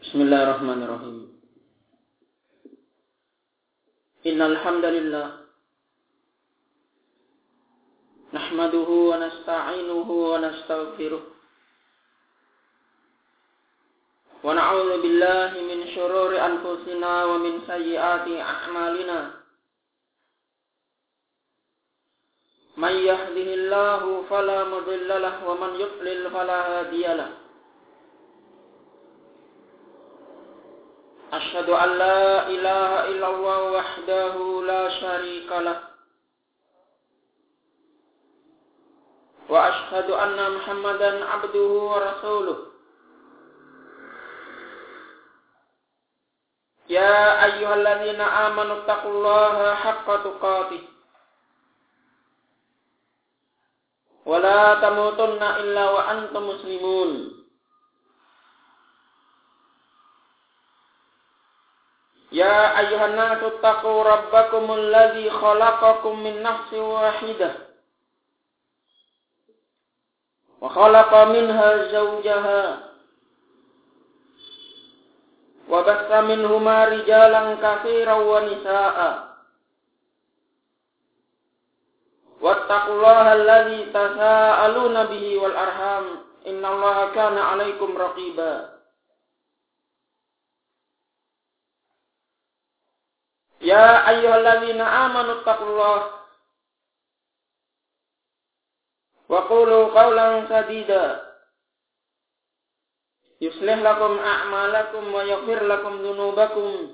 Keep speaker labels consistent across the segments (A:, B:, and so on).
A: Bismillahirrahmanirrahim. Innal hamdalillah nahmaduhu wa nasta'inuhu wa nastaghfiruh wa na'udzu billahi min shururi anfusina wa min sayyiati a'malina. May yahdihillahu fala mudilla lahu wa man yudlil fala hadiya lahu. Asyhadu an la ilaha illallah wahdahu la syarika lah wa asyhadu anna Muhammadan abduhu wa rasuluh. Ya ayyuhalladzina amanu taqullaha haqqa tuqatih wa la tamutunna illa wa antum muslimun. Ya ayyuhan nasu taqu rabbakumul ladzi khalaqakum min nafsin wahidah wa khalaqa minha zawjaha wa bassa minhuma rijalan katsiran wa nisaa'a wattaqullaha alladzi tasaaluna bihi wal arham innallaha kana 'alaikum raqiba. Ya ayyuhalladzina amanu taqullaha wa qulu qawlan sadida yuslih lakum a'malakum wa yaghfir lakum dhunubakum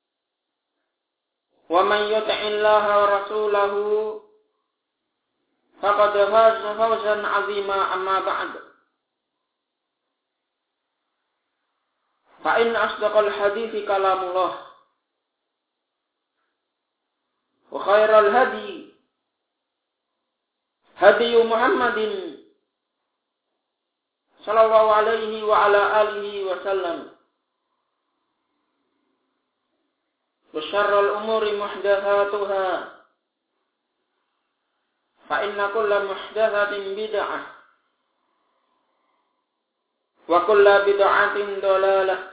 A: wa man yuti'illaha wa rasulahu faqad faza fawzan 'azima. Amma ba'd, fa in asdaqal hadithi kalamullah wa khairal hadi hadiyu Muhammadin sallallahu alaihi wa ala alihi wa sallam wa syarrul umuri muhdatsatuha fa inna kulla muhdatsatin bid'ah wa kulla bid'atin dhalalah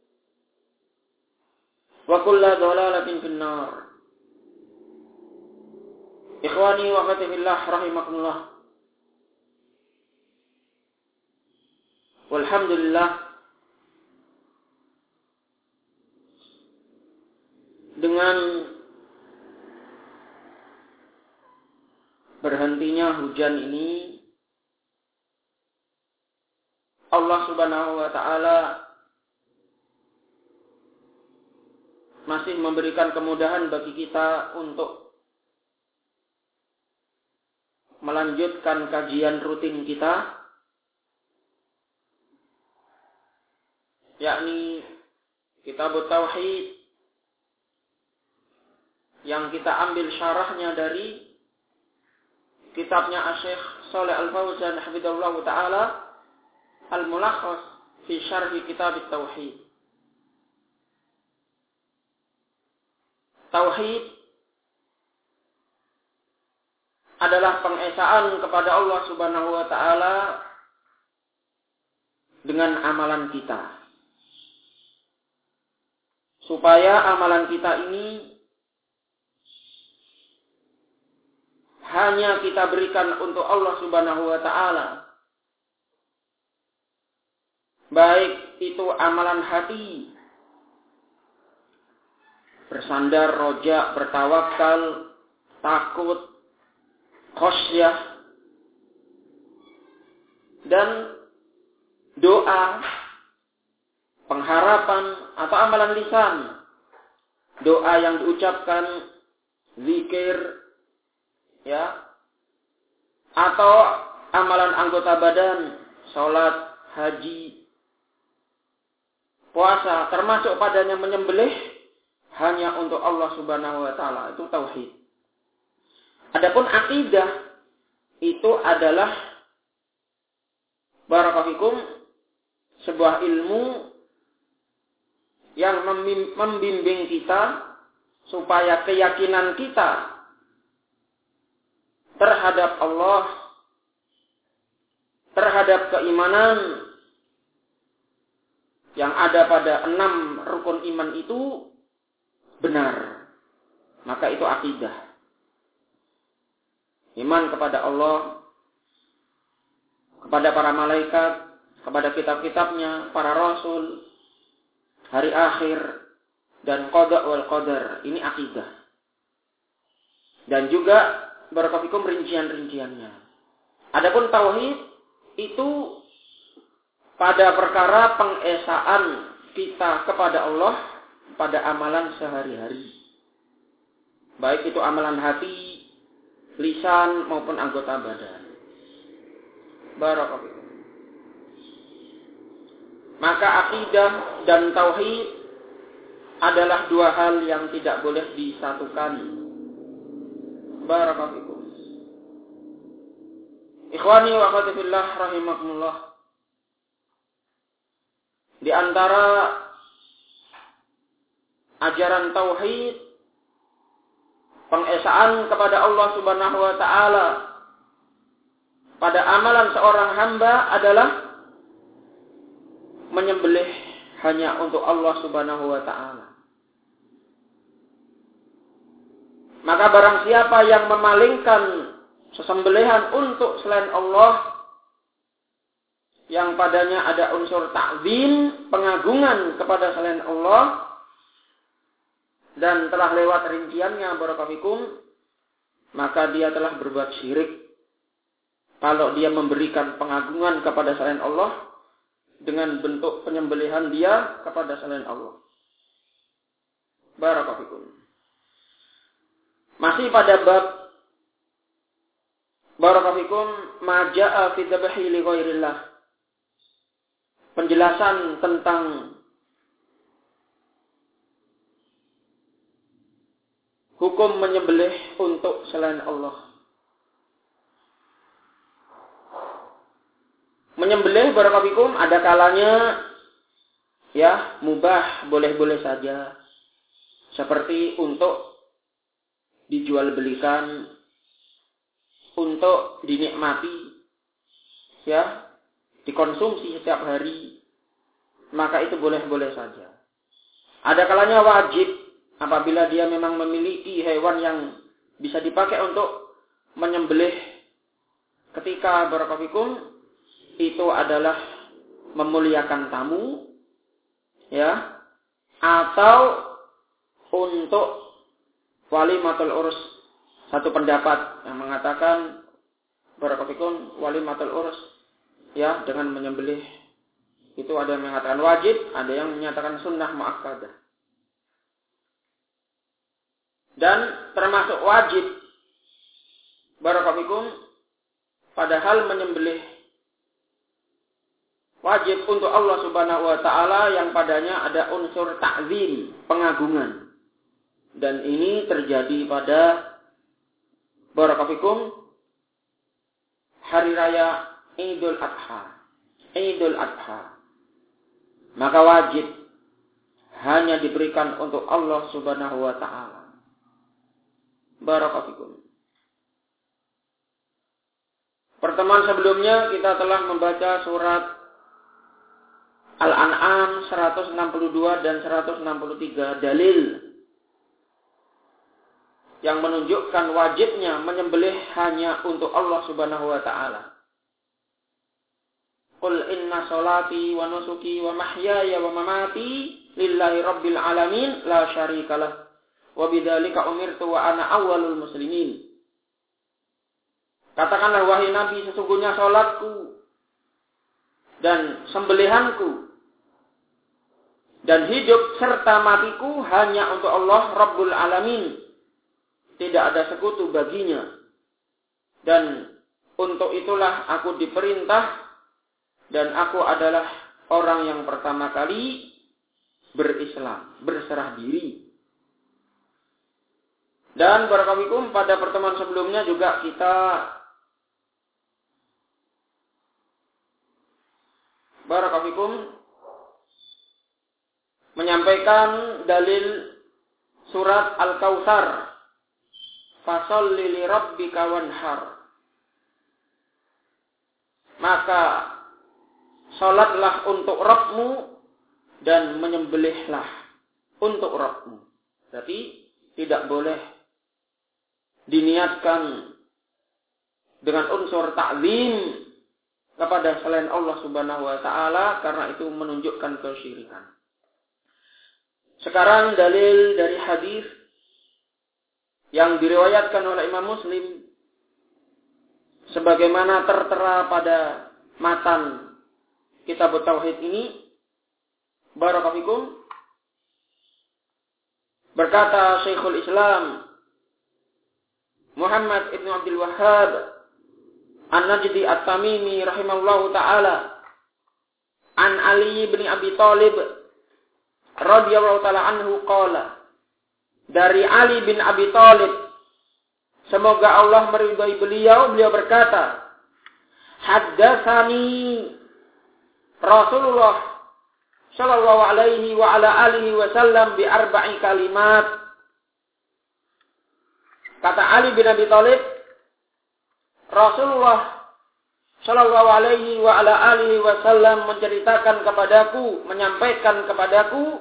A: wa kulla dhalalatin finnar. Ikhwani wa akhwati fillah rahimakumullah. Walhamdulillah, dengan berhentinya hujan ini Allah Subhanahu wa taala masih memberikan kemudahan bagi kita untuk melanjutkan kajian rutin kita, yakni Kitab Tauhid yang kita ambil syarahnya dari kitabnya Asy-Syaikh Shalih Al-Fauzan hafizahullah taala, Al-Mulakhas fi Syarh Kitab Tauhid. Tauhid adalah pengesaan kepada Allah Subhanahu wa taala dengan amalan kita. Supaya amalan kita ini hanya kita berikan untuk Allah Subhanahu wa taala. Baik itu amalan hati, bersandar, roja, bertawakal, takut, khosyah, dan doa, pengharapan, atau amalan lisan, doa yang diucapkan, zikir, ya, atau amalan anggota badan, salat, haji, puasa, termasuk padanya menyembelih hanya untuk Allah Subhanahu wa taala. Itu tauhid. Adapun akidah itu adalah barakallahu sebuah ilmu yang membimbing kita supaya keyakinan kita terhadap Allah, terhadap keimanan yang ada pada 6 rukun iman itu benar, maka itu akidah. Iman kepada Allah, kepada para malaikat, kepada kitab-kitabnya, para rasul, hari akhir, dan qada wal qadar. Ini akidah. Dan juga barakallahu rincian-rinciannya. Adapun tauhid itu pada perkara pengesaan kita kepada Allah pada amalan sehari-hari. Baik itu amalan hati, lisan maupun anggota badan. Barakallahu. Maka akidah dan tauhid adalah dua hal yang tidak boleh disatukan. Barakallahu. Ikhwani wa akhwati fillah rahimakumullah. Di antara ajaran tauhid, pengesaan kepada Allah Subhanahu wa taala pada amalan seorang hamba adalah menyembelih hanya untuk Allah Subhanahu wa taala. Maka barang siapa yang memalingkan sesembelihan untuk selain Allah, yang padanya ada unsur ta'zim, pengagungan kepada selain Allah, dan telah lewat rinciannya barakallahu, maka dia telah berbuat syirik. Kalau dia memberikan pengagungan kepada selain Allah dengan bentuk penyembelihan dia kepada selain Allah. Barakallahu. Masih pada bab barakallahu ma jaa fi dzabhi li ghairillah. Penjelasan tentang hukum menyembelih untuk selain Allah. Menyembelih barakallahu ada kalanya ya mubah, boleh-boleh saja. Seperti untuk dijual belikan, untuk dinikmati, ya, dikonsumsi setiap hari, maka itu boleh-boleh saja. Ada kalanya wajib apabila dia memang memiliki hewan yang bisa dipakai untuk menyembelih ketika barakallahu itu adalah memuliakan tamu, ya, atau untuk walimatul urus. Satu pendapat yang mengatakan barakallahu walimatul urus, ya, dengan menyembelih itu ada yang mengatakan wajib, ada yang menyatakan sunnah muakkadah. Dan termasuk wajib barakallahu padahal menyembelih wajib untuk Allah Subhanahu wa taala yang padanya ada unsur ta'zim, pengagungan. Dan ini terjadi pada barakallahu hari raya Idul Adha. Idul Adha. Maka wajib hanya diberikan untuk Allah Subhanahu wa taala. Barakallahu. Pertemuan sebelumnya kita telah membaca surat Al-An'am 162 dan 163 dalil yang menunjukkan wajibnya menyembelih hanya untuk Allah Subhanahu wa taala. Qul inna sholati wa nusuki wa mahyaya wa mamati lillahi rabbil alamin la syarikalah wa bidzalika umirtu wa ana awwalul muslimin. Katakanlah wahai Nabi, sesungguhnya salatku dan sembelihanku dan hidup serta matiku hanya untuk Allah Rabbul Alamin. Tidak ada sekutu baginya. Dan untuk itulah aku diperintah dan aku adalah orang yang pertama kali berislam, berserah diri. Dan barakallahu pada pertemuan sebelumnya juga kita barakallahu menyampaikan dalil surat Al-Kautsar. Fasholli li rabbika wanhar. Maka salatlah untuk Rabbmu dan menyembelihlah untuk Rabbmu. Berarti tidak boleh diniatkan dengan unsur ta'zim kepada selain Allah Subhanahu wa taala, karena itu menunjukkan kesyirikan. Sekarang dalil dari hadis yang diriwayatkan oleh Imam Muslim sebagaimana tertera pada matan kitab tauhid ini. Barakallahu. Berkata Syekhul Islam Muhammad ibn Abdul Wahhab An-Najdi At-Tamimi rahimahullahu ta'ala an Ali bin Abi Thalib radhiyallahu ta'ala anhu qala, dari Ali bin Abi Thalib, semoga Allah meridhai beliau berkata, haddatsani Rasulullah sallallahu alaihi wa ala alihi wasallam bi arba'i kalimat. Kata Ali bin Abi Thalib, Rasulullah sallallahu alaihi wa ala alihi wasallam menceritakan kepadaku, menyampaikan kepadaku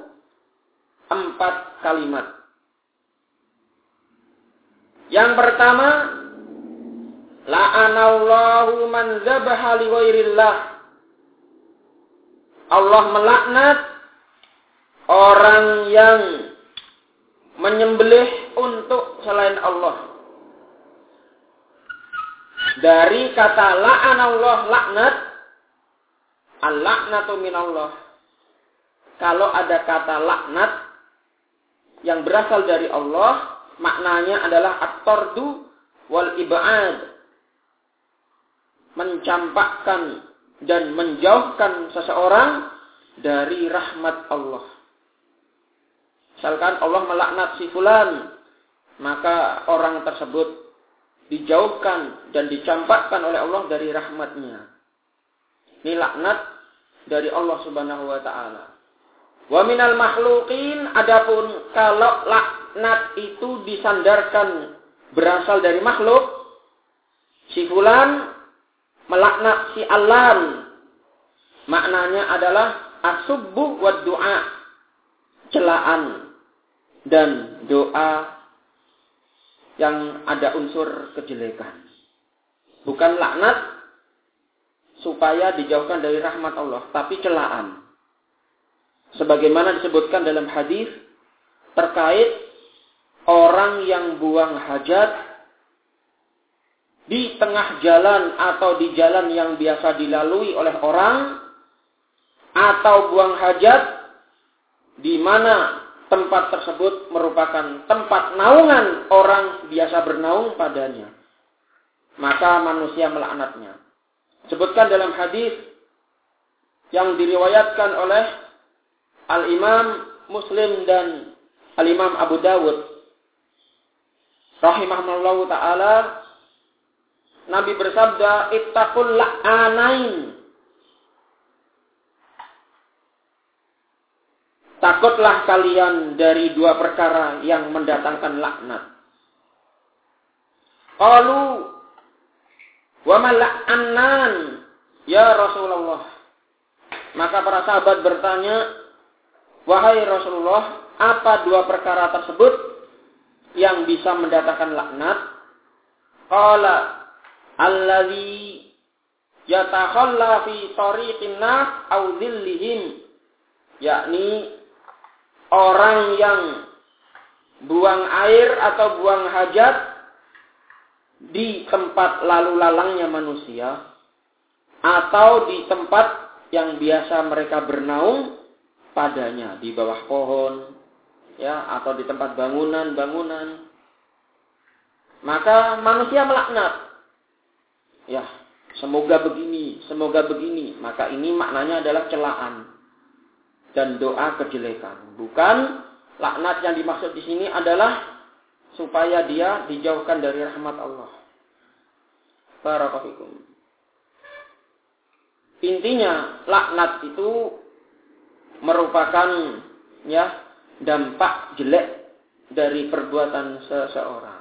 A: 4 kalimat. Yang pertama, la'anallahu man dzabaha li ghairillah. Allah melaknat orang yang menyembelih untuk selain Allah. Dari kata la'anallah, laknat, al-laknatu minallah. Kalau ada kata laknat yang berasal dari Allah, maknanya adalah at-tardu wal ib'ad, mencampakkan dan menjauhkan seseorang dari rahmat Allah. Misalkan Allah melaknat si fulan, maka orang tersebut dijauhkan dan dicampakkan oleh Allah dari rahmatnya. Ini laknat dari Allah Subhanahu wa ta'ala. Wa minal makhluqin, adapun kalau laknat itu disandarkan berasal dari makhluk, si fulan melaknat si Alan, maknanya adalah asubbu wa du'a, celaan dan doa yang ada unsur kejelekan. Bukan laknat supaya dijauhkan dari rahmat Allah, tapi celaan. Sebagaimana disebutkan dalam hadis terkait orang yang buang hajat di tengah jalan atau di jalan yang biasa dilalui oleh orang, atau buang hajat di mana tempat tersebut merupakan tempat naungan orang biasa bernaung padanya, maka manusia melaknatnya. Sebutkan dalam hadis yang diriwayatkan oleh Al-Imam Muslim dan Al-Imam Abu Dawud rahimahullahu ta'ala, Nabi bersabda, ittaqul la'anain, takutlah kalian dari 2 perkara yang mendatangkan laknat. Qalu wa ma la'annan ya Rasulullah. Maka para sahabat bertanya, wahai Rasulullah, apa 2 perkara tersebut yang bisa mendatangkan laknat? Qala allazi yatakhalla fi tariqin nas aw dhillihim, yakni orang yang buang air atau buang hajat di tempat lalu lalangnya manusia, atau di tempat yang biasa mereka bernaung padanya, di bawah pohon, ya, atau di tempat bangunan-bangunan. Maka manusia melaknat, ya, semoga begini, semoga begini. Maka ini maknanya adalah celaan dan doa kejelekan. Bukan laknat yang dimaksud di sini adalah supaya dia dijauhkan dari rahmat Allah. Barakallahu fikum. Intinya laknat itu merupakan, ya, dampak jelek dari perbuatan seseorang.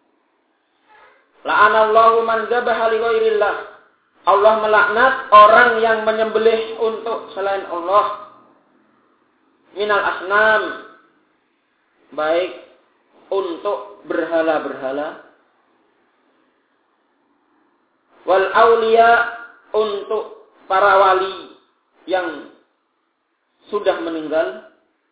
A: La'anallahu man dzabaha li ghairillah. Allah melaknat orang yang menyembelih untuk selain Allah. minal asnam, baik untuk berhala-berhala, wal aulia, untuk para wali yang sudah meninggal,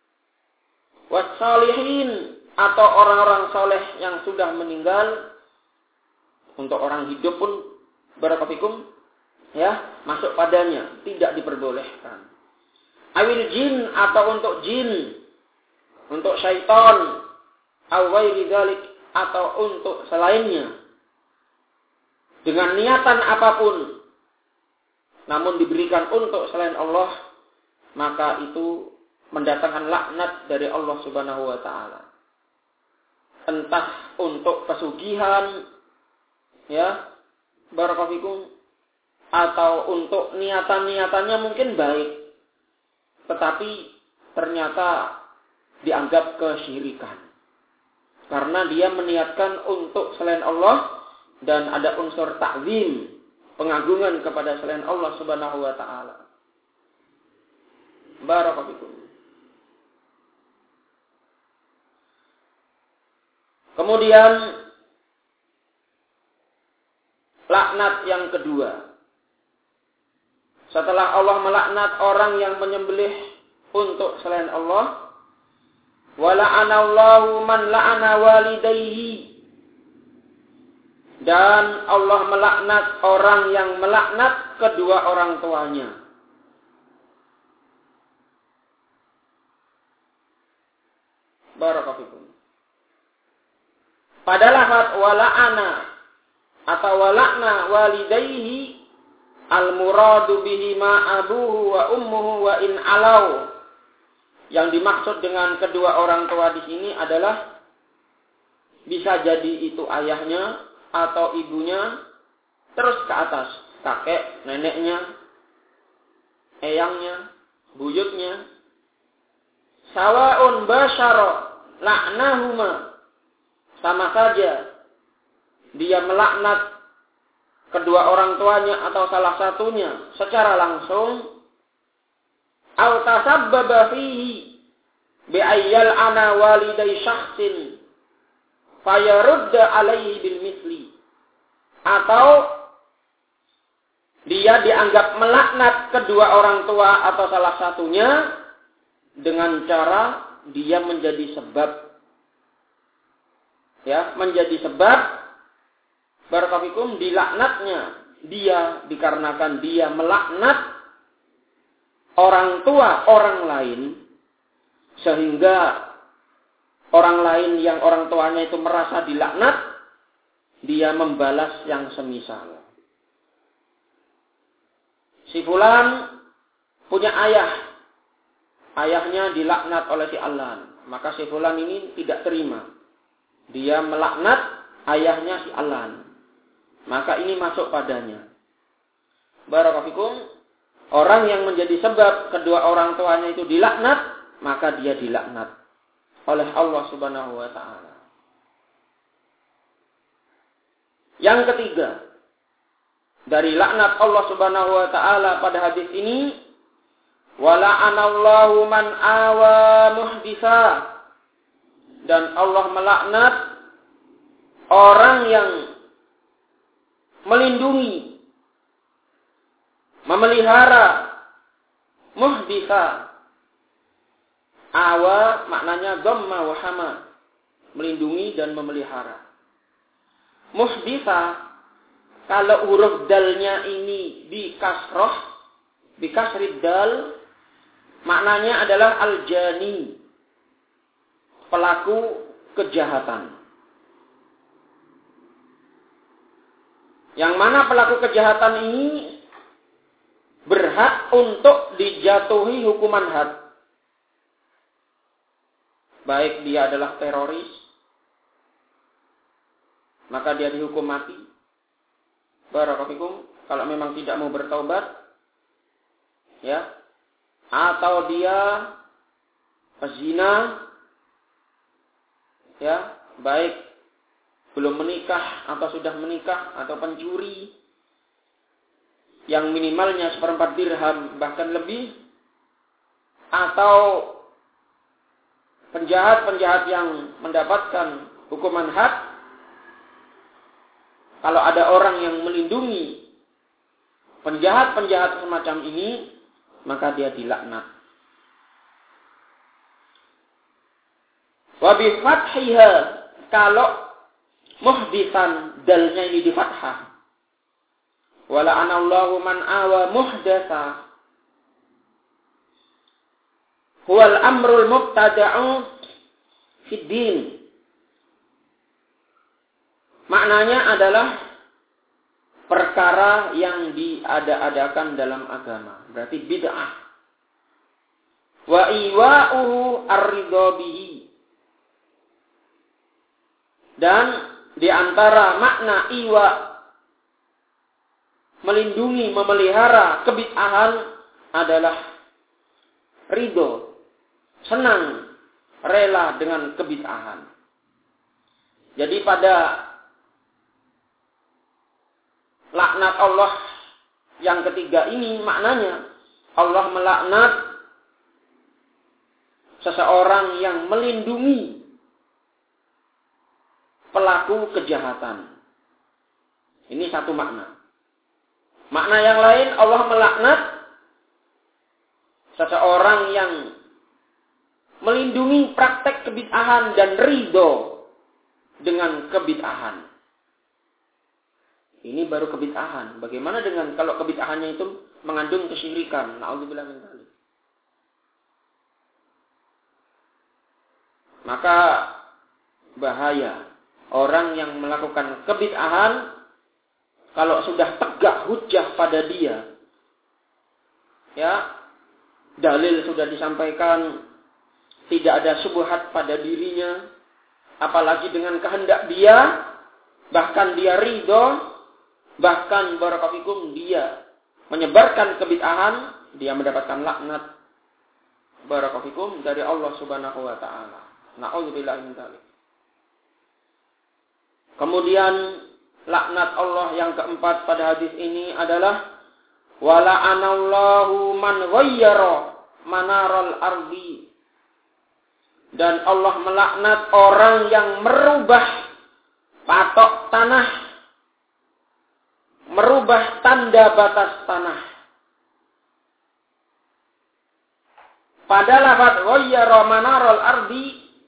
A: wassalihin, atau orang-orang soleh yang sudah meninggal. Untuk orang hidup pun barakallahu ya, masuk padanya, tidak diperbolehkan. Awil jin, atau untuk jin, untuk syaitan, awai dzalik, atau untuk selainnya, dengan niatan apapun, namun diberikan untuk selain Allah, maka itu mendatangkan laknat dari Allah Subhanahu wa taala. Entah untuk pesugihan, ya, barakallahu, atau untuk niatan-niatannya mungkin baik, tetapi ternyata dianggap kesyirikan. Karena dia meniatkan untuk selain Allah dan ada unsur ta'zim, pengagungan kepada selain Allah Subhanahu wa taala. Barakallahu. Kemudian laknat yang kedua. Setelah Allah melaknat orang yang menyembelih untuk selain Allah, wa la'anallahu man la'ana walidayhi, dan Allah melaknat orang yang melaknat kedua orang tuanya. Barakallahu. Pada lafaz wa la'ana atau wa la'na walidayhi, al-muradu bihi ma abuhu wa ummuhu wa in alau. Yang dimaksud dengan kedua orang tua di sini adalah bisa jadi itu ayahnya atau ibunya, terus ke atas, kakek, neneknya, eyangnya, buyutnya. Sawaun basyara la'nahuma, sama saja dia melaknat kedua orang tuanya atau salah satunya secara langsung, au tasabbaba fihi bi ayyal ana waliday syakhsin fayarudda alaihi bil misli, atau dia dianggap melaknat kedua orang tua atau salah satunya dengan cara dia menjadi sebab, ya, menjadi sebab barakallahu dilaknatnya dia, dikarenakan dia melaknat orang tua orang lain, sehingga orang lain yang orang tuanya itu merasa dilaknat, dia membalas yang semisal. Si fulan punya ayah, ayahnya dilaknat oleh si Alan, maka si fulan ini tidak terima, dia melaknat ayahnya si Alan, maka ini masuk padanya. Barakallahu, orang yang menjadi sebab kedua orang tuanya itu dilaknat, maka dia dilaknat oleh Allah Subhanahu wa taala. Yang ketiga, dari laknat Allah Subhanahu wa taala pada hadis ini, wa la'anallahu man awa muhditsa, dan Allah melaknat orang yang melindungi, memelihara muhditsa. Awa maknanya dhamma wa hama, melindungi dan memelihara. Muhditsa, kalau huruf dalnya ini di kasroh, di kasrid dal, maknanya adalah al-jani, pelaku kejahatan. Yang mana pelaku kejahatan ini berhak untuk dijatuhi hukuman had. Baik dia adalah teroris, maka dia dihukum mati. Barakallahu, kalau memang tidak mau bertaubat, ya, atau dia pezina, ya, baik belum menikah atau sudah menikah, atau pencuri yang minimalnya 1/4 dirham bahkan lebih, atau penjahat-penjahat yang mendapatkan hukuman had, kalau ada orang yang melindungi penjahat-penjahat semacam ini, maka dia dilaknat. Wa bi fathiha, kalau muhdisan dalnya ini di fathah. Wala anallahu man awa muhdasa. Huwal amrul mubtada'u fid din. Maknanya adalah perkara yang diada-adakan dalam agama. Berarti bid'ah. Wa iwa'uhu ar-ridha bihi. Dan di antara makna iwa, melindungi, memelihara kebid'ahan adalah ridho, senang, rela dengan kebid'ahan. Jadi pada laknat Allah yang ketiga ini maknanya Allah melaknat seseorang yang melindungi pelaku kejahatan. Ini satu makna. Makna yang lain, Allah melaknat seseorang yang melindungi praktek kebid'ahan dan ridho dengan kebid'ahan. Ini baru kebid'ahan. Bagaimana dengan kalau kebid'ahannya itu mengandung kesyirikan? Na'udzubillah min dzalik. Maka bahaya orang yang melakukan kebid'ahan kalau sudah tegak hujjah pada dia, ya, dalil sudah disampaikan, tidak ada syubhat pada dirinya, apalagi dengan kehendak dia, bahkan dia ridho, bahkan barakallahu dia menyebarkan kebid'ahan, dia mendapatkan laknat barakallahu dari Allah Subhanahu wa taala. Na'udzubillah min dzalik. Kemudian laknat Allah yang keempat pada hadis ini adalah wala anallahu man ghayyara manaral ardi. Dan Allah melaknat orang yang merubah patok tanah, merubah tanda batas tanah. Pada lafaz ghayyara manaral ardi,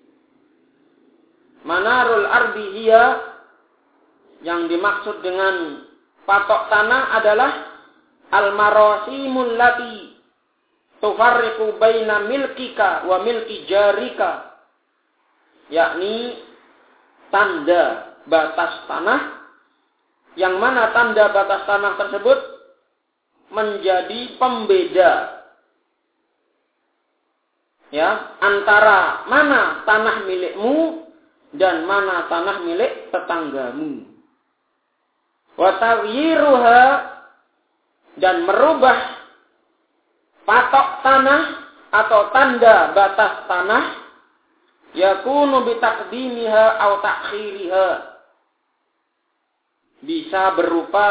A: manarul ardi hiya, yang dimaksud dengan patok tanah adalah al-marasimul lati tufarriqu baina milkika wa milki jarika, yakni tanda batas tanah, yang mana tanda batas tanah tersebut menjadi pembeda, ya, antara mana tanah milikmu dan mana tanah milik tetanggamu. Wa taghyiruha, dan merubah patok tanah atau tanda batas tanah, yakunu bitaqdimiha aw ta'khiriha, bisa berupa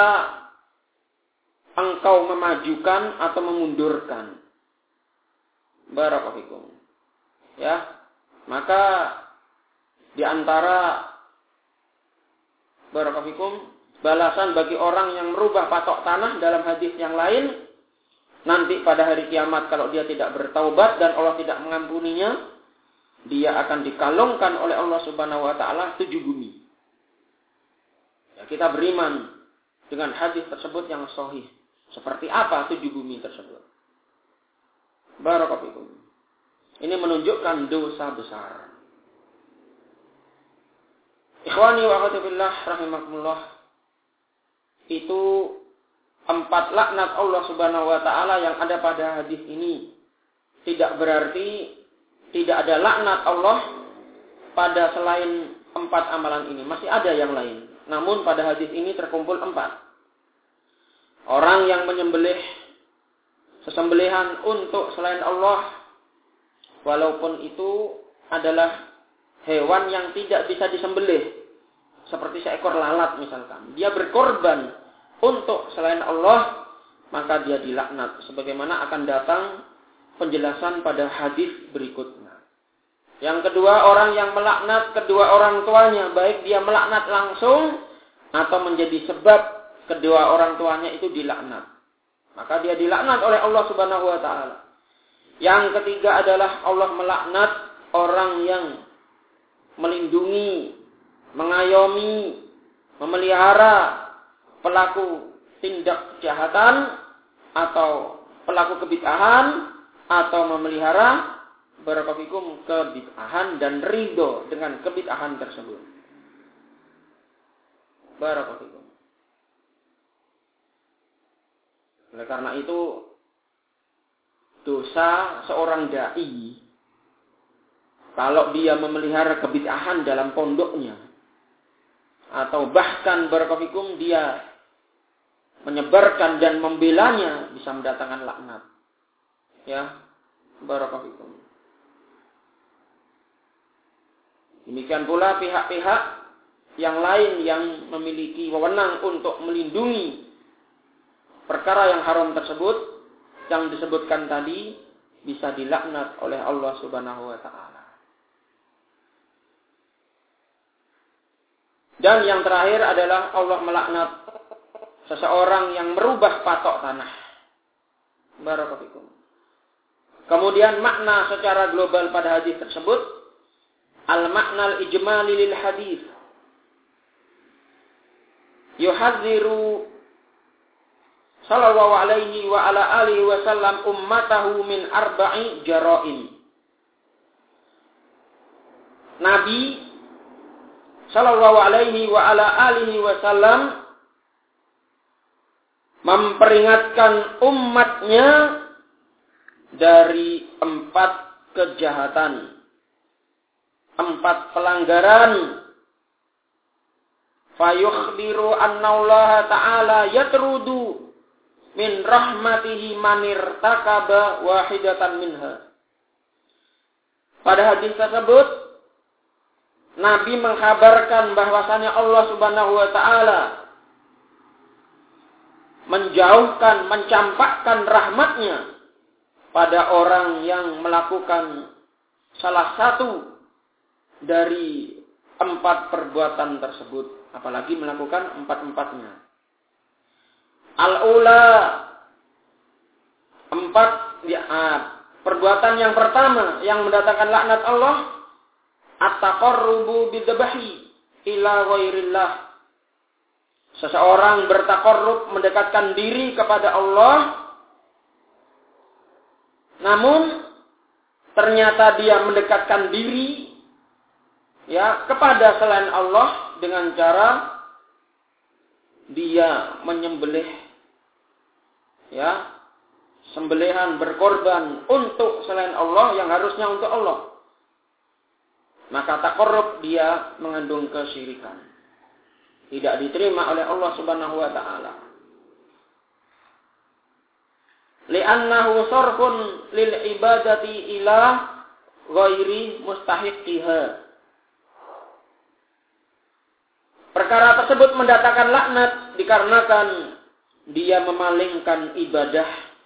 A: engkau memajukan atau memundurkan. Barakallahu fikum. Ya, maka di antara barakallahu fikum balasan bagi orang yang merubah patok tanah dalam hadis yang lain, nanti pada hari kiamat kalau dia tidak bertaubat dan Allah tidak mengampuninya, dia akan dikalungkan oleh Allah Subhanahu wa taala 7 bumi. Ya, kita beriman dengan hadis tersebut yang sahih. Seperti apa 7 bumi tersebut? Barakallahu fikum. Ini menunjukkan dosa besar. Ikhwani wa akhwati fillah rahimakumullah. Itu 4 laknat Allah Subhanahu wa taala yang ada pada hadis ini. Tidak berarti tidak ada laknat Allah pada selain 4 amalan ini. Masih ada yang lain. Namun pada hadis ini terkumpul 4. Orang yang menyembelih sesembelihan untuk selain Allah, walaupun itu adalah hewan yang tidak bisa disembelih, seperti seekor lalat misalkan, dia berkorban untuk selain Allah, maka dia dilaknat. Sebagaimana akan datang penjelasan pada hadis berikutnya. Yang kedua, orang yang melaknat kedua orang tuanya, baik dia melaknat langsung atau menjadi sebab kedua orang tuanya itu dilaknat. Maka dia dilaknat oleh Allah Subhanahu wa taala. Yang ketiga adalah Allah melaknat orang yang melindungi, mengayomi, memelihara pelaku tindak kejahatan atau pelaku kebid'ahan atau memelihara barakallahu kebid'ahan dan ridho dengan kebid'ahan tersebut. Barakallahu. Oleh karena itu dosa seorang dai kalau dia memelihara kebid'ahan dalam pondoknya atau bahkan barakallahu dia menyebarkan dan membelanya bisa mendatangkan laknat. Ya, barakallahu. Demikian pula pihak-pihak yang lain yang memiliki wewenang untuk melindungi perkara yang haram tersebut yang disebutkan tadi bisa dilaknat oleh Allah Subhanahu wa taala. Dan yang terakhir adalah Allah melaknat seseorang yang merubah patok tanah. Barakallahu. Kemudian makna secara global pada hadis tersebut al-makna al-ijmali lil hadis yuhadziru sallallahu alaihi wa ala alihi wa sallam ummatahu min arba'i jara'in. Nabi sallallahu alaihi wa ala alihi wa sallam memperingatkan umatnya dari 4 kejahatan, 4 pelanggaran. Fayukhbiru annallaha ta'ala yatrudu min rahmatihi manirtakaba wahidatan minha. Pada hadis tersebut Nabi mengkhabarkan bahwasanya Allah Subhanahu wa taala menjauhkan, mencampakkan rahmatnya pada orang yang melakukan salah satu dari 4 perbuatan tersebut. Apalagi melakukan 4-4-nya. Al-ula 4 perbuatan yang pertama yang mendatangkan laknat Allah at-taqarrubu bidzabhi ila ghairillah. Seseorang bertaqarrub mendekatkan diri kepada Allah namun ternyata dia mendekatkan diri kepada selain Allah dengan cara dia menyembelih sembelihan berkorban untuk selain Allah yang harusnya untuk Allah. Maka taqarrub dia mengandung kesyirikan. Tidak diterima oleh Allah Subhanahu wa taala. Li'annahu sarfun lil ibadati ila ghairi mustahiqiha. Perkara tersebut mendatangkan laknat dikarenakan dia memalingkan ibadah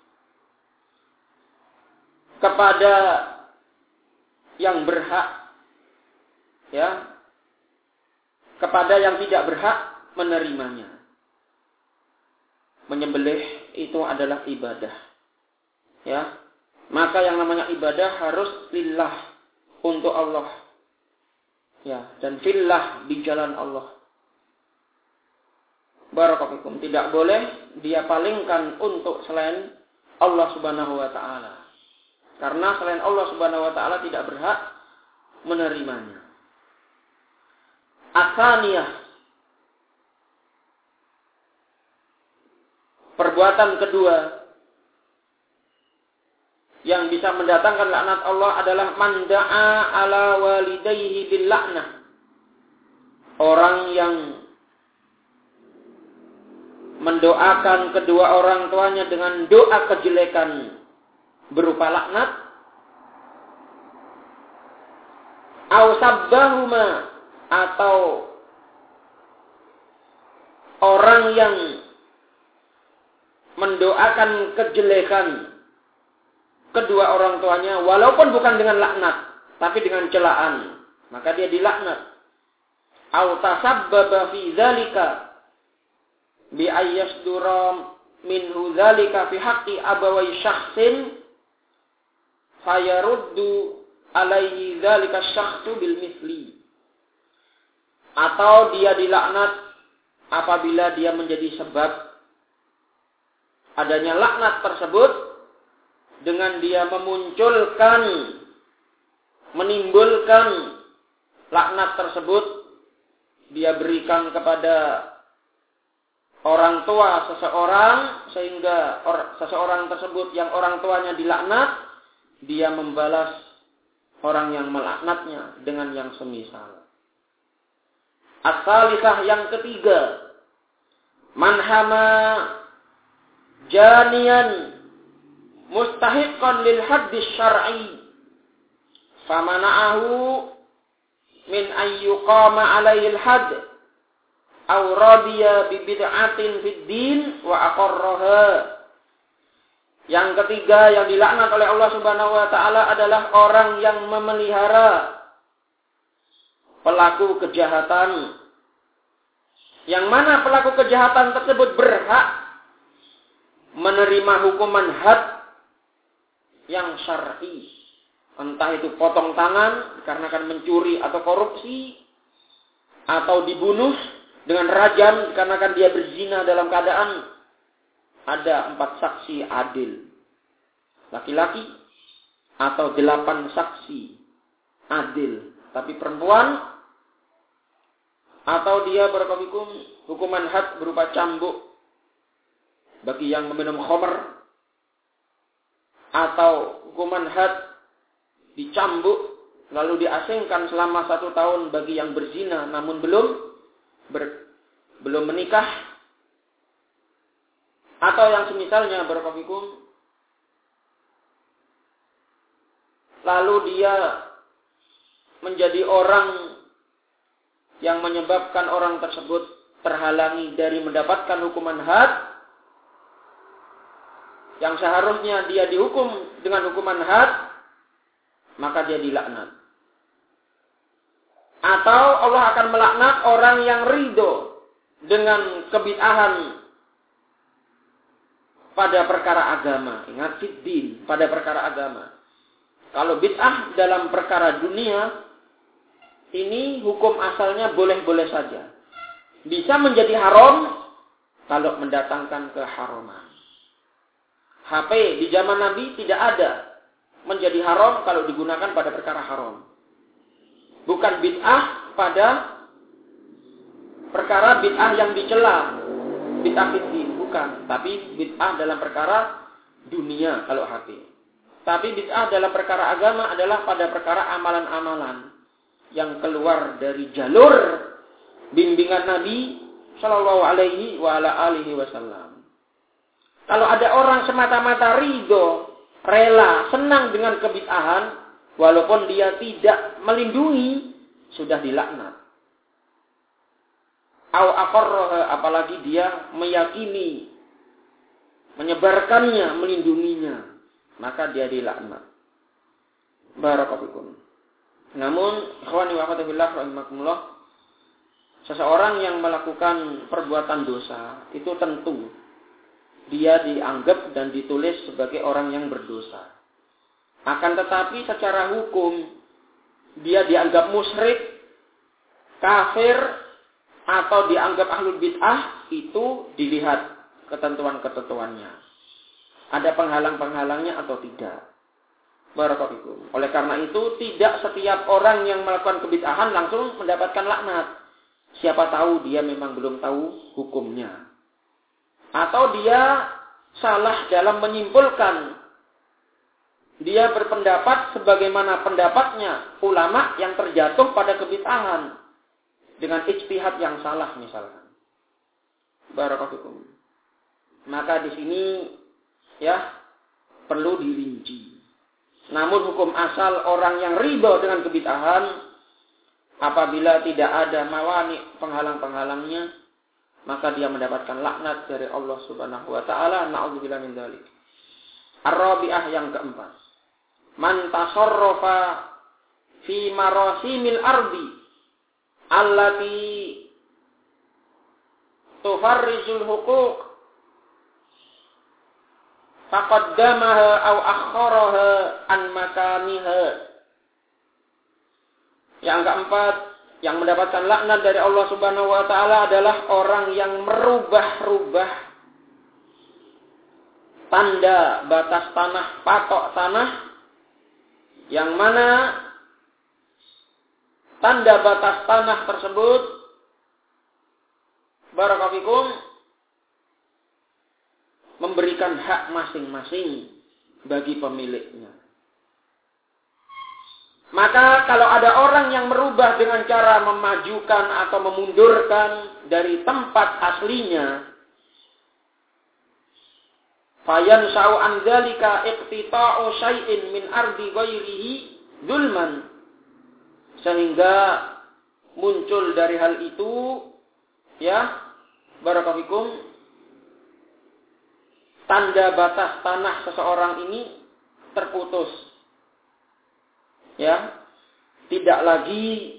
A: kepada yang berhak, kepada yang tidak berhak menerimanya. Menyembelih itu adalah ibadah. Maka yang namanya ibadah harus lillah, untuk Allah. Dan fillah, di jalan Allah. Barakallahu. Tidak boleh dia palingkan untuk selain Allah Subhanahu wa taala. Karena selain Allah Subhanahu wa taala tidak berhak menerimanya. Atsaniyah. Perbuatan kedua yang bisa mendatangkan laknat Allah adalah manda'a ala walidayhi bil laknah. Orang yang mendoakan kedua orang tuanya dengan doa kejelekan berupa laknat, au sabbahuma, atau orang yang mendoakan kejelekan kedua orang tuanya walaupun bukan dengan laknat, tapi dengan celaan, maka dia dilaknat. Au tasabbaba fi dzalika bi ayyasdura minhu dzalika fi haqqi abawai syakhsin fayaruddu alaihi dzalika syakhsu bil misli. Atau dia dilaknat apabila dia menjadi sebab adanya laknat tersebut dengan dia menimbulkan laknat tersebut, dia berikan kepada orang tua seseorang, sehingga seseorang tersebut yang orang tuanya dilaknat, dia membalas orang yang melaknatnya dengan yang semisal. As-salisah yang ketiga, man hama janiyan mustahiqqan lil haddis syar'i famana'ahu min ayyuqama alaihi al-hadd aw radiya bi bid'atin fid din wa aqarraha. Yang ketiga yang dilaknat oleh Allah Subhanahu wa taala adalah orang yang memelihara pelaku kejahatan, yang mana pelaku kejahatan tersebut berhak menerima hukuman had yang syar'i. Entah itu potong tangan dikarenakan mencuri atau korupsi, atau dibunuh dengan rajam dikarenakan dia berzina dalam keadaan ada 4 saksi adil laki-laki, atau 8 saksi adil tapi perempuan, atau dia berhukum hukuman had berupa cambuk bagi yang meminum khamr, atau hukuman had dicambuk lalu diasingkan selama 1 tahun bagi yang berzina namun belum menikah, atau yang semisalnya berhukum lalu dia menjadi orang yang menyebabkan orang tersebut terhalangi dari mendapatkan hukuman had yang seharusnya dia dihukum dengan hukuman had, maka dia dilaknat. Atau Allah akan melaknat orang yang ridho dengan kebid'ahan pada perkara agama. Ingat, fiddin, pada perkara agama. Kalau bid'ah dalam perkara dunia, ini hukum asalnya boleh-boleh saja. Bisa menjadi haram kalau mendatangkan keharaman. HP di zaman Nabi tidak ada menjadi haram kalau digunakan pada perkara haram. Bukan bid'ah pada perkara bid'ah yang dicela, bid'ah fiddin, bukan. Tapi bid'ah dalam perkara dunia kalau HP. Tapi bid'ah dalam perkara agama adalah pada perkara amalan-amalan yang keluar dari jalur bimbingan Nabi Shallallahu Alaihi Wasallam. Kalau ada orang semata-mata ridho, rela, senang dengan kebid'ahan, walaupun dia tidak melindungi, sudah dilaknat. Au aqarraha, apalagi dia meyakini, menyebarkannya, melindunginya, maka dia dilaknat. Barakallahu. Namun, ikhwani wa akhwati fillah rahimakumullah, seseorang yang melakukan perbuatan dosa itu tentu dia dianggap dan ditulis sebagai orang yang berdosa. Akan tetapi secara hukum dia dianggap musyrik, kafir, atau dianggap ahlul bid'ah, itu dilihat ketentuan-ketentuannya. Ada penghalang-penghalangnya atau tidak. Barakallahu. Oleh karena itu tidak setiap orang yang melakukan kebid'ahan langsung mendapatkan laknat. Siapa tahu dia memang belum tahu hukumnya. Atau dia salah dalam menyimpulkan. Dia berpendapat sebagaimana pendapatnya ulama yang terjatuh pada kebid'ahan dengan ijtihad yang salah misalkan. Barakallahu. Maka di sini ya perlu dirinci. Namun hukum asal orang yang ridho dengan kebid'ahan, apabila tidak ada mawani penghalang-penghalangnya, maka dia mendapatkan laknat dari Allah Subhanahu wa taala. Na'udzubillah min dzalik. Ar-rabi'ah yang keempat. Man tasarrafa fi marasimil ardi allati tufarrijul huquq faqaddamaha aw akhkharaha an makaniha. Yang keempat, yang mendapatkan laknat dari Allah Subhanahu wa taala adalah orang yang merubah-rubah tanda batas tanah, patok tanah, yang mana tanda batas tanah tersebut, barakallahu memberikan hak masing-masing bagi pemiliknya. Maka kalau ada orang yang merubah dengan cara memajukan atau memundurkan dari tempat aslinya, fayansa'u an dzalika iqtita'u syai'in min ardi ghairihi dzulman, sehingga muncul dari hal itu, ya, barakallahu fikum, tanda batas tanah seseorang ini terputus. Ya, tidak lagi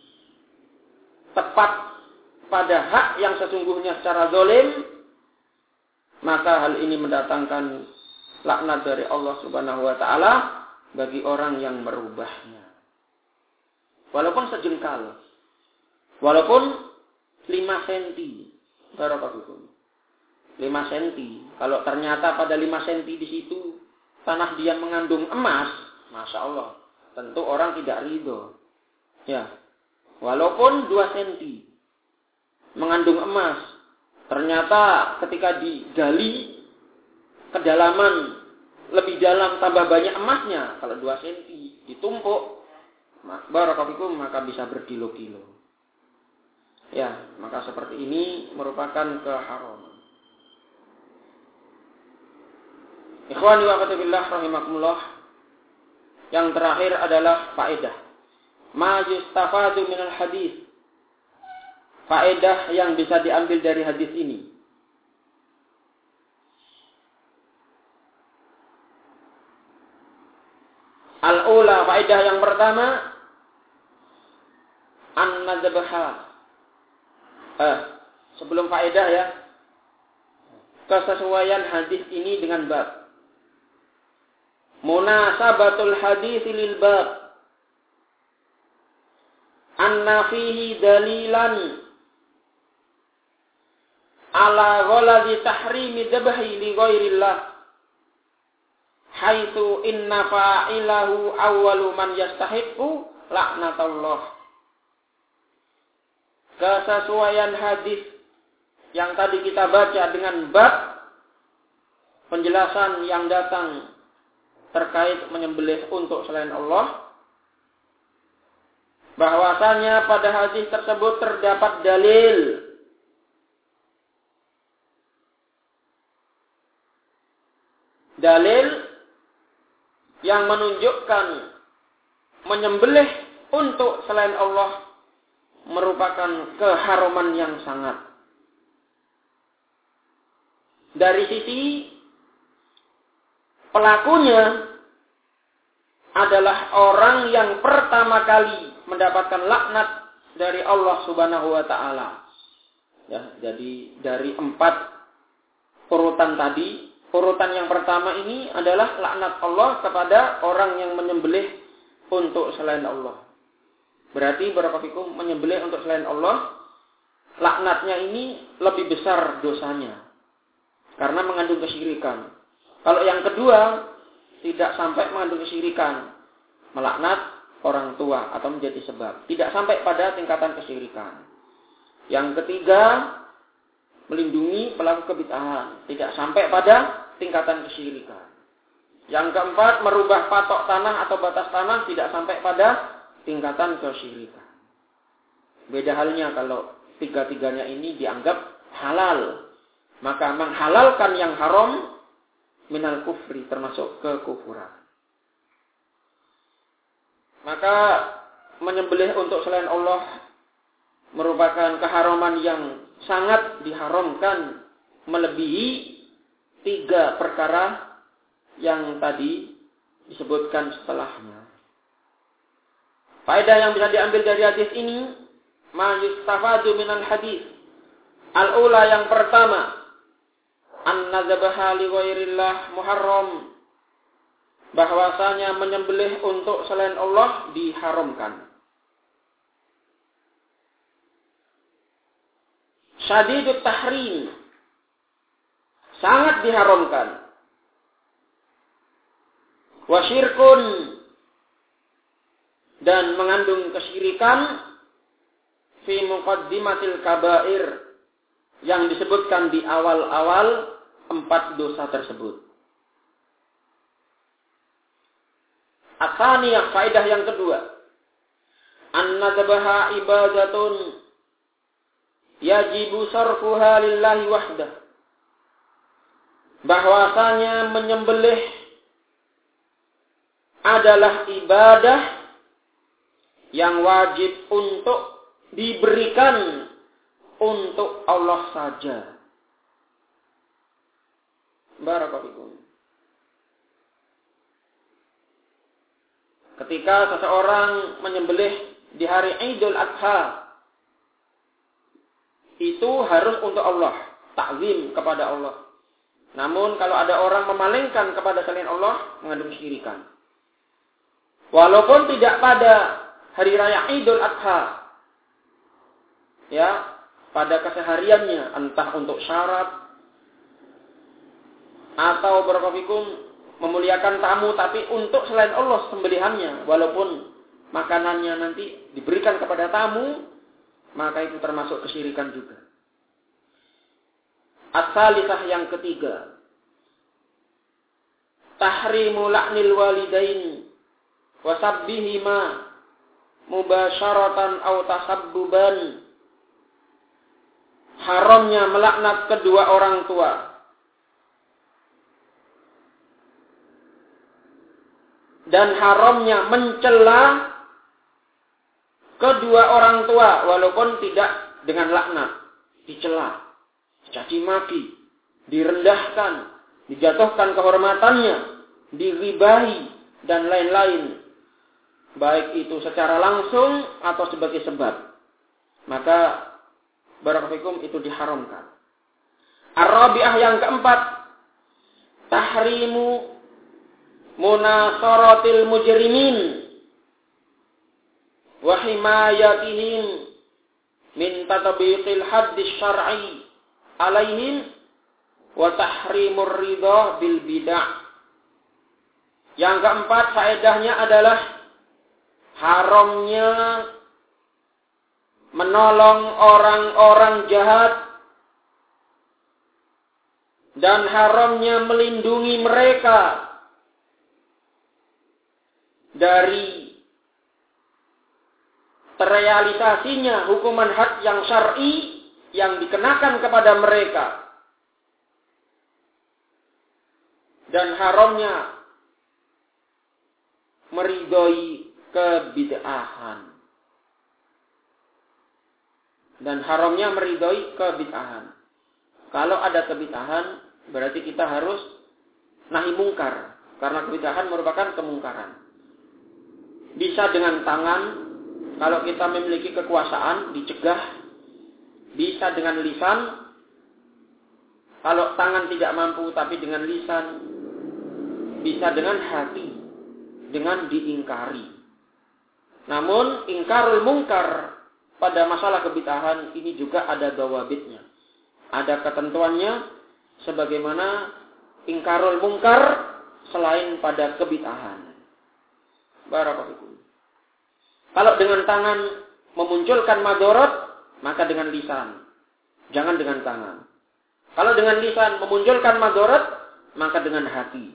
A: tepat pada hak yang sesungguhnya secara zalim, maka hal ini mendatangkan laknat dari Allah Subhanahu wa taala bagi orang yang merubahnya. Walaupun sejengkal, walaupun 5 senti, barakallahu 5 senti. Kalau ternyata pada 5 senti di situ tanah dia mengandung emas, masya Allah, tentu orang tidak ridho. Ya, walaupun 2 senti mengandung emas, ternyata ketika digali kedalaman lebih dalam tambah banyak emasnya, kalau 2 senti ditumpuk, barakallahu maka bisa berkilo-kilo. Ya, maka seperti ini merupakan keharaman. Ikhwani wa akhwati fillah rahimakumullah. Yang terakhir adalah faedah. Ma yustafadu minal hadis. Faedah yang bisa diambil dari hadis ini. Al-ula, faedah yang pertama, an-nadzbaha. Sebelum faedah ya, kesesuaian hadis ini dengan bab. Munasabatul hadis lil bab. Anna fihi dalilan ala ghaladi tahrimi dzabhi li ghairillah. Haitsu inna fa'ilahu awwalu man yastahiqqu laknatullah. Kesesuaian hadis yang tadi kita baca dengan bab penjelasan yang datang terkait menyembelih untuk selain Allah, bahwasanya pada hadis tersebut terdapat dalil yang menunjukkan menyembelih untuk selain Allah merupakan keharuman yang sangat. Dari sisi pelakunya adalah orang yang pertama kali mendapatkan laknat dari Allah Subhanahu wa taala. Ya, jadi dari 4 urutan tadi, urutan yang pertama ini adalah laknat Allah kepada orang yang menyembelih untuk selain Allah. Berarti barakallahu menyembelih untuk selain Allah, laknatnya ini lebih besar dosanya karena mengandung kesyirikan. Kalau yang kedua tidak sampai mengandung kesyirikan, melaknat orang tua atau menjadi sebab, tidak sampai pada tingkatan kesyirikan. Yang ketiga, melindungi pelaku kebid'ahan, tidak sampai pada tingkatan kesyirikan. Yang keempat, merubah patok tanah atau batas tanah, tidak sampai pada tingkatan kesyirikan. Beda halnya kalau tiga-tiganya ini dianggap halal, maka menghalalkan yang haram minal kufri, termasuk kekufuran. Maka menyembelih untuk selain Allah merupakan keharaman yang sangat diharamkan, melebihi 3 perkara yang tadi disebutkan setelahnya. Faedah yang bisa diambil dari hadis ini, ma yustafadu minal hadis. Al-ula yang pertama, anna dzabaha li ghairillah muharram. Bahwasanya menyembelih untuk selain Allah diharamkan. Syadidut tahrim. Sangat diharamkan. Wa syirkun. Dan mengandung kesyirikan fi muqaddimatil kabair yang disebutkan di awal-awal 4 dosa tersebut. Atsaniyah, faedah yang kedua. Anna dzabaha ibadatun yajibu sarfuha lillahi wahdah. Bahwasanya menyembelih adalah ibadah yang wajib untuk diberikan untuk Allah saja. Barakallahu. Ketika seseorang menyembelih di hari Idul Adha, itu harus untuk Allah, takzim kepada Allah. Namun kalau ada orang memalingkan kepada selain Allah, mengandung kesyirikan. Walaupun tidak pada hari raya Idul Adha, ya, pada kesehariannya, entah untuk syarat atau barakallahu memuliakan tamu, tapi untuk selain Allah sembelihannya, walaupun makanannya nanti diberikan kepada tamu, maka itu termasuk kesyirikan juga. As-salisah yang ketiga, tahrimu la'nil walidain wa sabbihima mubasyaratan aw tasabbuban. Haramnya melaknat kedua orang tua dan haramnya mencela kedua orang tua walaupun tidak dengan laknat, dicela, dicaci maki, direndahkan, dijatuhkan kehormatannya, diribahi dan lain-lain, baik itu secara langsung atau sebagai sebab, maka barakallahu itu diharamkan. Ar-rabi'ah yang keempat, tahrimu munasaratil mujrimin wa himayatihim min tatbiqil haddis syar'i alaihim wa tahrimur ridha bil bid'ah. Yang keempat faedahnya adalah haramnya menolong orang-orang jahat dan haramnya melindungi mereka dari terrealisasinya hukuman had yang syar'i yang dikenakan kepada mereka, dan haramnya meridhoi kebid'ahan. Dan haramnya meridhoi kebid'ahan. Kalau ada kebid'ahan, berarti kita harus nahi mungkar, karena kebid'ahan merupakan kemungkaran. Bisa dengan tangan, kalau kita memiliki kekuasaan, dicegah. Bisa dengan lisan, kalau tangan tidak mampu tapi dengan lisan. Bisa dengan hati, dengan diingkari. Namun ingkarul mungkar pada masalah kebid'ahan ini juga ada dawabitnya, ada ketentuannya, sebagaimana ingkarul mungkar selain pada kebid'ahan. Barakallahu. Kalau dengan tangan memunculkan madarat, maka dengan lisan, jangan dengan tangan. Kalau dengan lisan memunculkan madarat, maka dengan hati.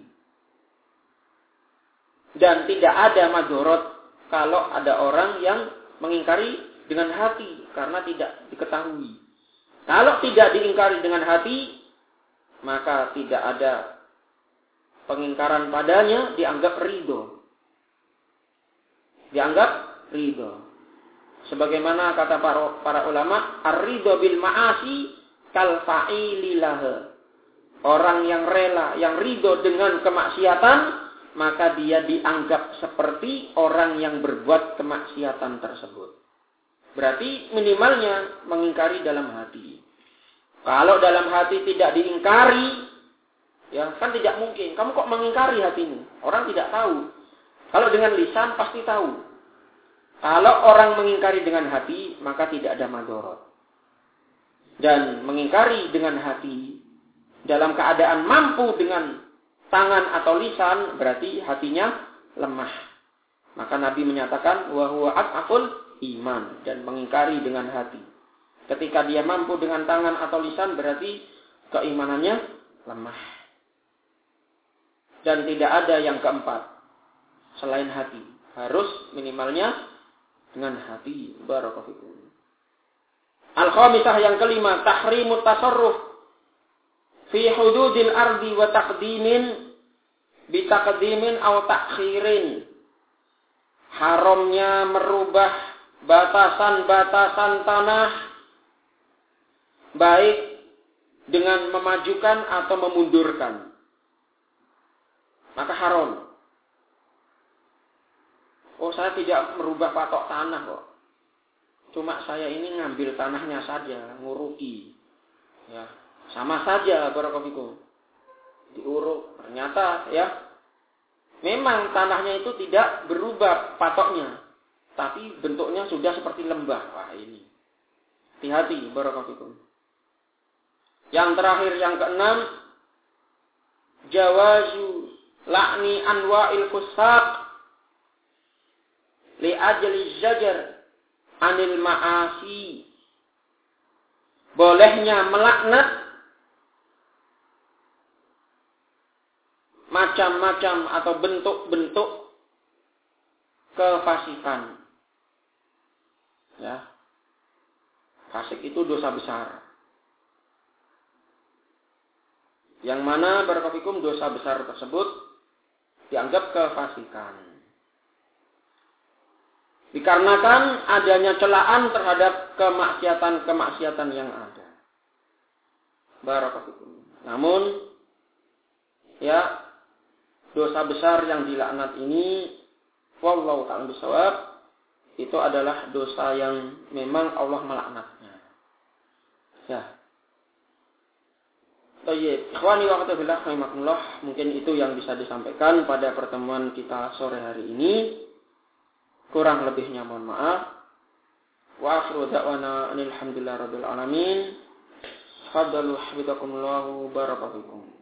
A: Dan tidak ada madarat kalau ada orang yang mengingkari dengan hati karena tidak diketahui. Kalau tidak diingkari dengan hati, maka tidak ada pengingkaran padanya, dianggap ridho. Dianggap ridho. Sebagaimana kata para ulama, ar-ridho bil ma'asi kal fa'ili laha. Orang yang rela, yang ridho dengan kemaksiatan, maka dia dianggap seperti orang yang berbuat kemaksiatan tersebut. Berarti minimalnya mengingkari dalam hati. Kalau dalam hati tidak diingkari, ya kan tidak mungkin. Kamu kok mengingkari hatimu? Orang tidak tahu. Kalau dengan lisan pasti tahu. Kalau orang mengingkari dengan hati, maka tidak ada madorot. Dan mengingkari dengan hati, dalam keadaan mampu dengan tangan atau lisan, berarti hatinya lemah. Maka Nabi menyatakan, wa huwa at'aful iman, dan mengingkari dengan hati. Ketika dia mampu dengan tangan atau lisan, berarti keimanannya lemah. Dan tidak ada yang keempat selain hati. Harus minimalnya dengan hati. Barakallahu fikum. Al-khamisah yang kelima, tahrimut tasarruf fi hududil ardi wa taqdimin bi taqdimin aw ta'khirin. Haramnya merubah batasan-batasan tanah, baik dengan memajukan atau memundurkan. Maka haram. Oh, saya tidak merubah patok tanah kok. Cuma saya ini ngambil tanahnya saja, nguruki. Ya, sama saja barakallahu fikum. Diuruk, ternyata ya memang tanahnya itu tidak berubah patoknya, tapi bentuknya sudah seperti lembah. Wah, ini hati-hati barakallahu fikum. Yang terakhir yang keenam, jawazu la'ni anwa'il fusaq li ajli zajar anil ma'asi. Bolehnya melaknat macam-macam atau bentuk-bentuk kefasikan. Ya. Fasik itu dosa besar. Yang mana barakallahu fikum dosa besar tersebut dianggap kefasikan. Dikarenakan adanya celaan terhadap kemaksiatan-kemaksiatan yang ada. Barakallahu fikum. Namun ya, dosa besar yang dilaknat ini wallahu ta'ala bishawab, itu adalah dosa yang memang Allah melaknatnya. Ya. Baik, ikhwani wa akhwati fillah, mungkin itu yang bisa disampaikan pada pertemuan kita sore hari ini. Kurang lebihnya mohon maaf. Wa akhiru da'wana alhamdulillahirabbil alamin. Faddalu habibakumullah barakallahu fikum.